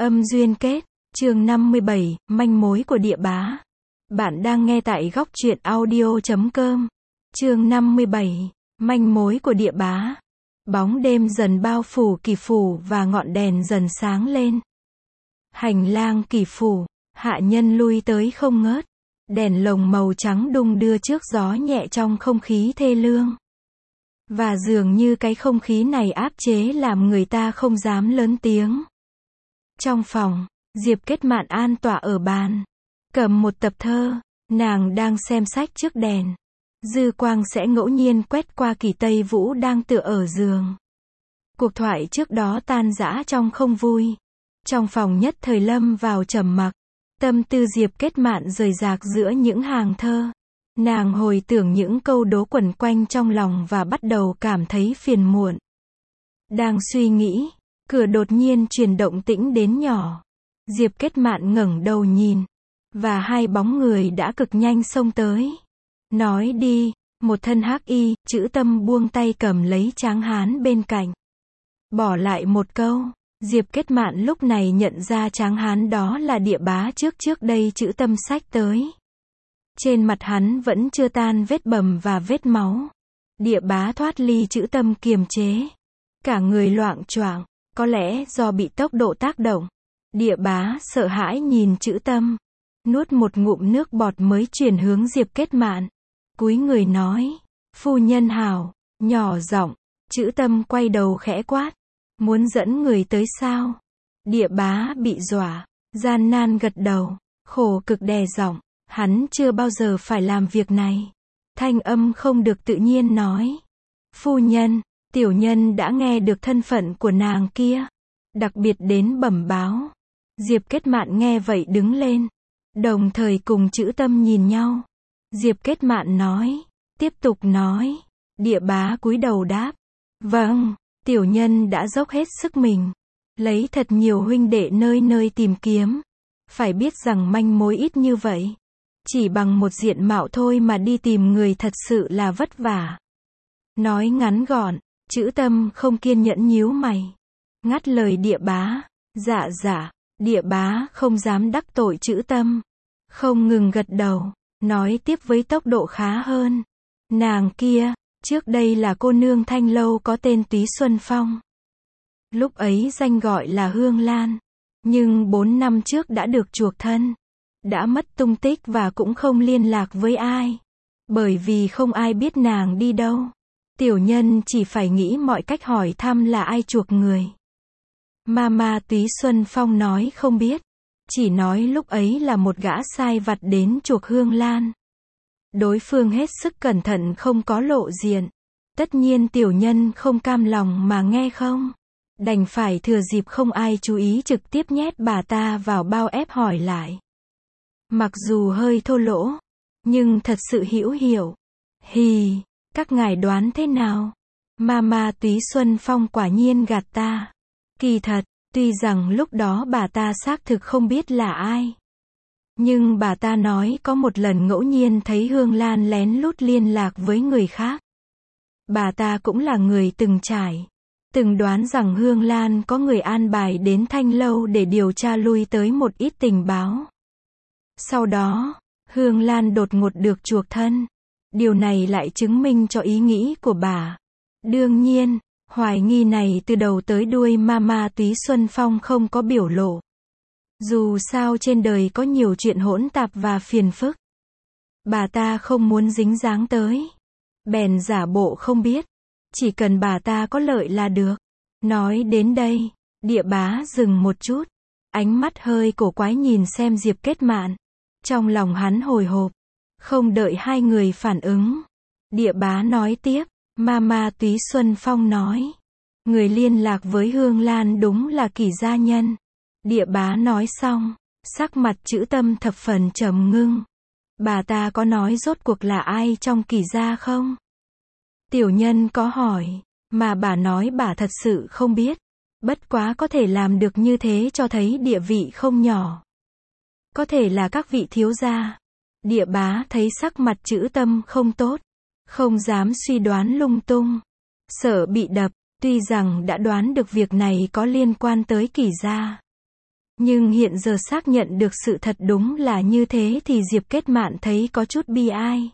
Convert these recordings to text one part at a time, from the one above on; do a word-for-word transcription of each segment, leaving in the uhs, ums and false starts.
Âm duyên kết, chương năm mươi bảy, manh mối của địa bá. Bạn đang nghe tại góc truyện audio chấm com. Chương năm mươi bảy, manh mối của địa bá. Bóng đêm dần bao phủ Kỳ phủ và ngọn đèn dần sáng lên. Hành lang Kỳ phủ, hạ nhân lui tới không ngớt. Đèn lồng màu trắng đung đưa trước gió nhẹ trong không khí thê lương. Và dường như cái không khí này áp chế làm người ta không dám lớn tiếng. Trong phòng, Diệp Kết Mạn an tọa ở bàn, cầm một tập thơ, nàng đang xem sách trước đèn. Dư quang sẽ ngẫu nhiên quét qua Kỳ Tây Vũ đang tựa ở giường. Cuộc thoại trước đó tan rã trong không vui. Trong phòng nhất thời lâm vào trầm mặc. Tâm tư Diệp Kết Mạn rời rạc giữa những hàng thơ. Nàng hồi tưởng những câu đố quẩn quanh trong lòng và bắt đầu cảm thấy phiền muộn. Đang suy nghĩ, cửa đột nhiên truyền động tĩnh đến nhỏ. Diệp Kết Mạn ngẩng đầu nhìn, và hai bóng người đã cực nhanh xông tới. Nói đi, một thân hắc y, chữ Tâm buông tay cầm lấy tráng hán bên cạnh. Bỏ lại một câu, Diệp Kết Mạn lúc này nhận ra tráng hán đó là địa bá trước trước đây chữ Tâm xách tới. Trên mặt hắn vẫn chưa tan vết bầm và vết máu. Địa bá thoát ly chữ Tâm kiềm chế. Cả người loạng choạng, có lẽ do bị tốc độ tác động. Địa bá sợ hãi nhìn chữ Tâm. Nuốt một ngụm nước bọt mới chuyển hướng Diệp Kết Mạn. Cúi người nói, phu nhân hảo, nhỏ giọng. Chữ Tâm quay đầu khẽ quát. Muốn dẫn người tới sao? Địa bá bị dọa, gian nan gật đầu, khổ cực đè giọng. Hắn chưa bao giờ phải làm việc này. Thanh âm không được tự nhiên nói. Phu nhân, tiểu nhân đã nghe được thân phận của nàng kia. Đặc biệt đến bẩm báo. Diệp Kết Mạn nghe vậy đứng lên. Đồng thời cùng chữ Tâm nhìn nhau. Diệp Kết Mạn nói. Tiếp tục nói. Địa bá cúi đầu đáp. Vâng, tiểu nhân đã dốc hết sức mình. Lấy thật nhiều huynh đệ nơi nơi tìm kiếm. Phải biết rằng manh mối ít như vậy. Chỉ bằng một diện mạo thôi mà đi tìm người thật sự là vất vả. Nói ngắn gọn, chữ Tâm không kiên nhẫn nhíu mày. Ngắt lời địa bá. Dạ dạ, địa bá không dám đắc tội chữ Tâm. Không ngừng gật đầu, nói tiếp với tốc độ khá hơn. Nàng kia, trước đây là cô nương Thanh Lâu có tên Túy Xuân Phong. Lúc ấy danh gọi là Hương Lan. Nhưng bốn năm trước đã được chuộc thân. Đã mất tung tích và cũng không liên lạc với ai. Bởi vì không ai biết nàng đi đâu. Tiểu nhân chỉ phải nghĩ mọi cách hỏi thăm là ai chuộc người. Mama Túy Xuân Phong nói không biết. Chỉ nói lúc ấy là một gã sai vặt đến chuộc Hương Lan. Đối phương hết sức cẩn thận không có lộ diện. Tất nhiên tiểu nhân không cam lòng mà nghe không. Đành phải thừa dịp không ai chú ý trực tiếp nhét bà ta vào bao ép hỏi lại. Mặc dù hơi thô lỗ, nhưng thật sự hữu hiệu. Hì, các ngài đoán thế nào? Mama Túy Xuân Phong quả nhiên gạt ta. Kỳ thật, tuy rằng lúc đó bà ta xác thực không biết là ai. Nhưng bà ta nói có một lần ngẫu nhiên thấy Hương Lan lén lút liên lạc với người khác. Bà ta cũng là người từng trải. Từng đoán rằng Hương Lan có người an bài đến Thanh Lâu để điều tra lui tới một ít tình báo. Sau đó, Hương Lan đột ngột được chuộc thân. Điều này lại chứng minh cho ý nghĩ của bà. Đương nhiên, hoài nghi này từ đầu tới đuôi Mama Túy Xuân Phong không có biểu lộ. Dù sao trên đời có nhiều chuyện hỗn tạp và phiền phức. Bà ta không muốn dính dáng tới. Bèn giả bộ không biết. Chỉ cần bà ta có lợi là được. Nói đến đây, địa bá dừng một chút. Ánh mắt hơi cổ quái nhìn xem Diệp Kết Mạn. Trong lòng hắn hồi hộp. Không đợi hai người phản ứng. Địa bá nói tiếp. Mama Túy Xuân Phong nói. Người liên lạc với Hương Lan đúng là Kỳ gia nhân. Địa bá nói xong. Sắc mặt chữ Tâm thập phần trầm ngưng. Bà ta có nói rốt cuộc là ai trong Kỳ gia không? Tiểu nhân có hỏi. Mà bà nói bà thật sự không biết. Bất quá có thể làm được như thế cho thấy địa vị không nhỏ. Có thể là các vị thiếu gia. Địa bá thấy sắc mặt chữ Tâm không tốt. Không dám suy đoán lung tung. Sợ bị đập, tuy rằng đã đoán được việc này có liên quan tới Kỳ gia. Nhưng hiện giờ xác nhận được sự thật đúng là như thế thì Diệp Kết Mạn thấy có chút bi ai.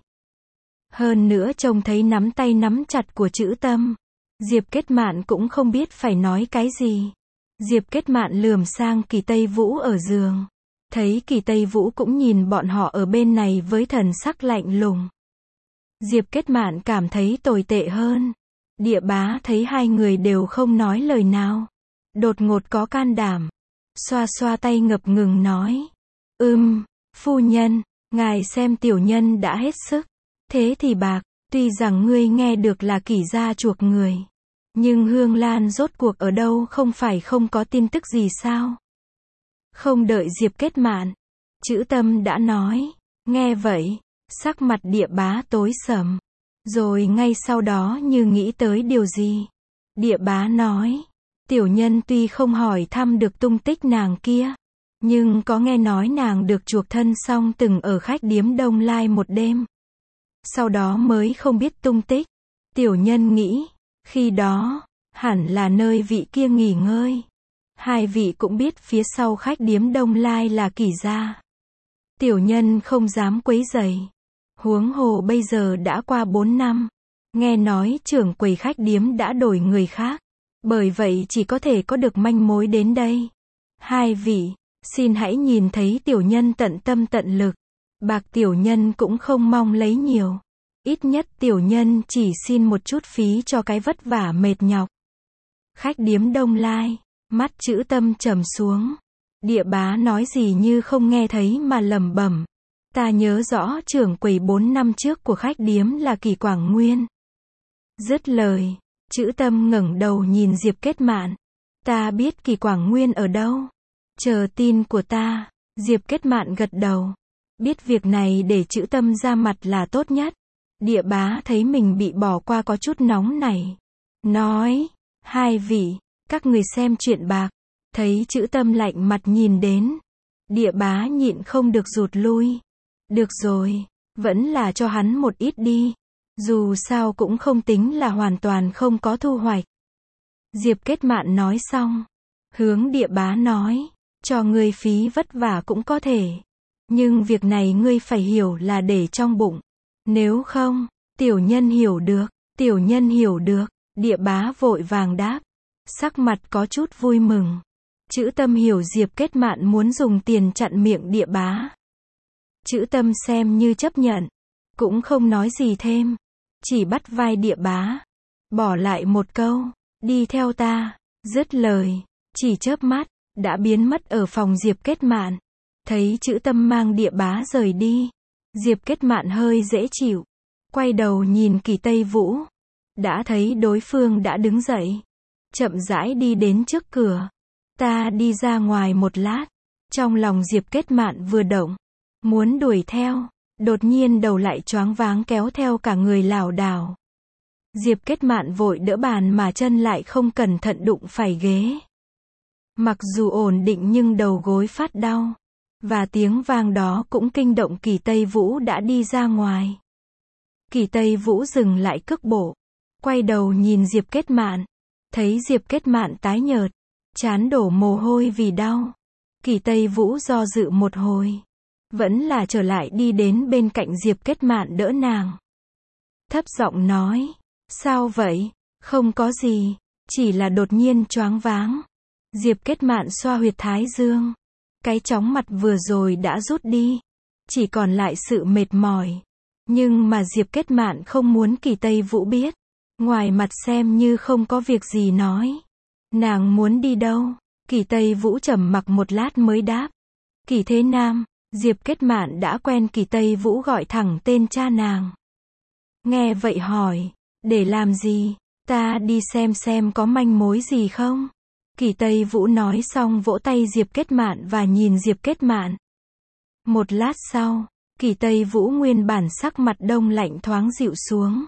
Hơn nữa trông thấy nắm tay nắm chặt của Trữ Tâm, Diệp Kết Mạn cũng không biết phải nói cái gì. Diệp Kết Mạn lườm sang Kỳ Tây Vũ ở giường. Thấy Kỳ Tây Vũ cũng nhìn bọn họ ở bên này với thần sắc lạnh lùng. Diệp Kết Mạn cảm thấy tồi tệ hơn. Địa Bá thấy hai người đều không nói lời nào. Đột ngột có can đảm. Xoa xoa tay ngập ngừng nói. Ừm, phu nhân, ngài xem tiểu nhân đã hết sức. Thế thì bạc, tuy rằng ngươi nghe được là Kỷ gia chuộc người. Nhưng Hương Lan rốt cuộc ở đâu không phải không có tin tức gì sao? Không đợi Diệp Kết Mạn, Trữ Tâm đã nói. Nghe vậy, sắc mặt Địa Bá tối sầm. Rồi ngay sau đó như nghĩ tới điều gì. Địa Bá nói. Tiểu nhân tuy không hỏi thăm được tung tích nàng kia. Nhưng có nghe nói nàng được chuộc thân xong từng ở khách điếm Đông Lai một đêm. Sau đó mới không biết tung tích. Tiểu nhân nghĩ, khi đó, hẳn là nơi vị kia nghỉ ngơi. Hai vị cũng biết phía sau khách điếm Đông Lai là Kỷ gia. Tiểu nhân không dám quấy rầy. Huống hồ bây giờ đã qua bốn năm. Nghe nói trưởng quầy khách điếm đã đổi người khác. Bởi vậy chỉ có thể có được manh mối đến đây. Hai vị, xin hãy nhìn thấy tiểu nhân tận tâm tận lực. Bạc tiểu nhân cũng không mong lấy nhiều. Ít nhất tiểu nhân chỉ xin một chút phí cho cái vất vả mệt nhọc. Khách điếm Đông Lai, mắt Trữ Tâm trầm xuống. Địa Bá nói gì như không nghe thấy mà lẩm bẩm. Ta nhớ rõ trưởng quầy bốn năm trước của khách điếm là Kỳ Quảng Nguyên. Dứt lời, Trữ Tâm ngẩng đầu nhìn Diệp Kết Mạn. Ta biết Kỳ Quảng Nguyên ở đâu. Chờ tin của ta. Diệp Kết Mạn gật đầu. Biết việc này để Trữ Tâm ra mặt là tốt nhất. Địa Bá thấy mình bị bỏ qua có chút nóng nảy. Nói, hai vị, các người xem chuyện bạc. Thấy Trữ Tâm lạnh mặt nhìn đến. Địa Bá nhịn không được rụt lui. Được rồi, vẫn là cho hắn một ít đi. Dù sao cũng không tính là hoàn toàn không có thu hoạch. Diệp Kết Mạn nói xong. Hướng Địa Bá nói, cho ngươi phí vất vả cũng có thể. Nhưng việc này ngươi phải hiểu là để trong bụng. Nếu không, tiểu nhân hiểu được, tiểu nhân hiểu được. Địa Bá vội vàng đáp. Sắc mặt có chút vui mừng. Trữ Tâm hiểu Diệp Kết Mạn muốn dùng tiền chặn miệng Địa Bá. Trữ Tâm xem như chấp nhận. Cũng không nói gì thêm. Chỉ bắt vai Địa Bá. Bỏ lại một câu. Đi theo ta. Dứt lời. Chỉ chớp mắt. Đã biến mất ở phòng Diệp Kết Mạn. Thấy Trữ Tâm mang Địa Bá rời đi. Diệp Kết Mạn hơi dễ chịu. Quay đầu nhìn Kỳ Tây Vũ. Đã thấy đối phương đã đứng dậy. Chậm rãi đi đến trước cửa. Ta đi ra ngoài một lát. Trong lòng Diệp Kết Mạn vừa động. Muốn đuổi theo. Đột nhiên đầu lại choáng váng kéo theo cả người lảo đảo. Diệp Kết Mạn vội đỡ bàn mà chân lại không cẩn thận đụng phải ghế. Mặc dù ổn định nhưng đầu gối phát đau. Và tiếng vang đó cũng kinh động Kỳ Tây Vũ đã đi ra ngoài. Kỳ Tây Vũ dừng lại cước bộ. Quay đầu nhìn Diệp Kết Mạn. Thấy Diệp Kết Mạn tái nhợt. Trán đổ mồ hôi vì đau. Kỳ Tây Vũ do dự một hồi. Vẫn là trở lại đi đến bên cạnh Diệp Kết Mạn đỡ nàng. Thấp giọng nói. Sao vậy? Không có gì. Chỉ là đột nhiên choáng váng. Diệp Kết Mạn xoa huyệt thái dương. Cái chóng mặt vừa rồi đã rút đi. Chỉ còn lại sự mệt mỏi. Nhưng mà Diệp Kết Mạn không muốn Kỳ Tây Vũ biết. Ngoài mặt xem như không có việc gì nói. Nàng muốn đi đâu? Kỳ Tây Vũ trầm mặc một lát mới đáp. Kỳ Thế Nam. Diệp Kết Mạn đã quen Kỳ Tây Vũ gọi thẳng tên cha nàng. Nghe vậy hỏi. Để làm gì? Ta đi xem xem có manh mối gì không? Kỳ Tây Vũ nói xong vỗ tay Diệp Kết Mạn và nhìn Diệp Kết Mạn. Một lát sau, Kỳ Tây Vũ nguyên bản sắc mặt đông lạnh thoáng dịu xuống.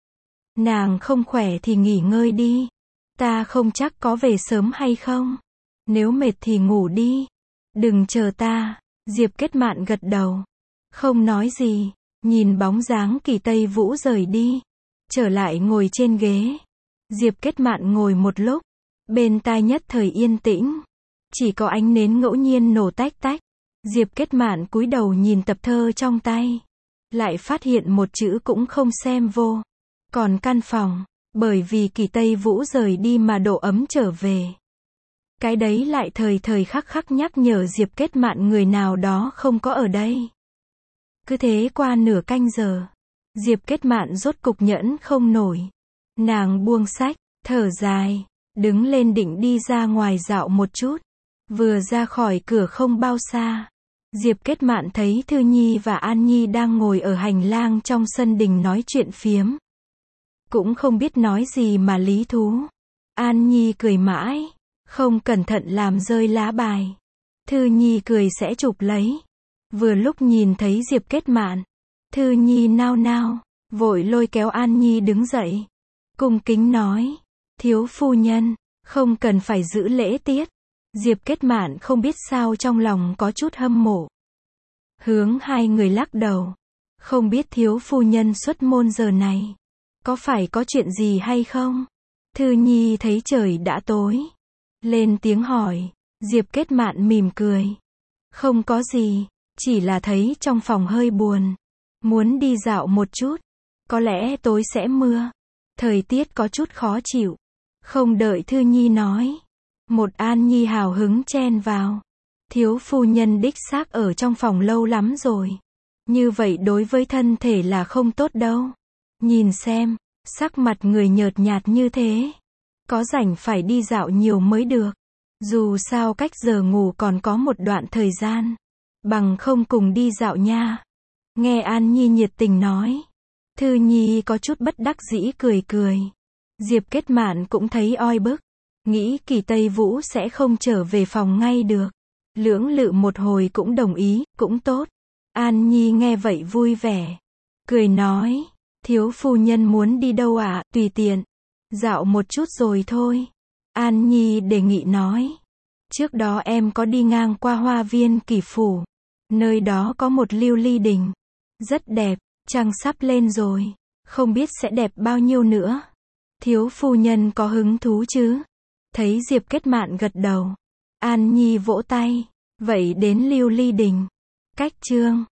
Nàng không khỏe thì nghỉ ngơi đi. Ta không chắc có về sớm hay không. Nếu mệt thì ngủ đi. Đừng chờ ta. Diệp Kết Mạn gật đầu. Không nói gì. Nhìn bóng dáng Kỳ Tây Vũ rời đi. Trở lại ngồi trên ghế. Diệp Kết Mạn ngồi một lúc. Bên tai nhất thời yên tĩnh. Chỉ có ánh nến ngẫu nhiên nổ tách tách. Diệp Kết Mạn cúi đầu nhìn tập thơ trong tay. Lại phát hiện một chữ cũng không xem vô. Còn căn phòng, bởi vì Kỳ Tây Vũ rời đi mà độ ấm trở về. Cái đấy lại thời thời khắc khắc nhắc nhở Diệp Kết Mạn người nào đó không có ở đây. Cứ thế qua nửa canh giờ. Diệp Kết Mạn rốt cục nhẫn không nổi. Nàng buông sách, thở dài, đứng lên định đi ra ngoài dạo một chút. Vừa ra khỏi cửa không bao xa. Diệp Kết Mạn thấy Thư Nhi và An Nhi đang ngồi ở hành lang trong sân đình nói chuyện phiếm. Cũng không biết nói gì mà lý thú. An Nhi cười mãi, không cẩn thận làm rơi lá bài. Thư Nhi cười sẽ chụp lấy. Vừa lúc nhìn thấy Diệp Kết Mạn, Thư Nhi nao nao, vội lôi kéo An Nhi đứng dậy. Cung kính nói, thiếu phu nhân, không cần phải giữ lễ tiết. Diệp Kết Mạn không biết sao trong lòng có chút hâm mộ. Hướng hai người lắc đầu. Không biết thiếu phu nhân xuất môn giờ này. Có phải có chuyện gì hay không? Thư Nhi thấy trời đã tối. Lên tiếng hỏi. Diệp Kết Mạn mỉm cười. Không có gì. Chỉ là thấy trong phòng hơi buồn. Muốn đi dạo một chút. Có lẽ tối sẽ mưa. Thời tiết có chút khó chịu. Không đợi Thư Nhi nói. Một An Nhi hào hứng chen vào. Thiếu phu nhân đích xác ở trong phòng lâu lắm rồi. Như vậy đối với thân thể là không tốt đâu. Nhìn xem, sắc mặt người nhợt nhạt như thế. Có rảnh phải đi dạo nhiều mới được. Dù sao cách giờ ngủ còn có một đoạn thời gian. Bằng không cùng đi dạo nha. Nghe An Nhi nhiệt tình nói. Thư Nhi có chút bất đắc dĩ cười cười. Diệp Kết Mạn cũng thấy oi bức. Nghĩ Kỳ Tây Vũ sẽ không trở về phòng ngay được. Lưỡng lự một hồi cũng đồng ý, cũng tốt. An Nhi nghe vậy vui vẻ. Cười nói, thiếu phu nhân muốn đi đâu ạ, à? Tùy tiện. Dạo một chút rồi thôi. An Nhi đề nghị nói. Trước đó em có đi ngang qua hoa viên Kỳ Phủ. Nơi đó có một lưu ly đình. Rất đẹp, trăng sắp lên rồi. Không biết sẽ đẹp bao nhiêu nữa. Thiếu phu nhân có hứng thú chứ? Thấy Diệp Kết Mạn gật đầu. An Nhi vỗ tay. Vậy đến lưu ly đình. Cách chương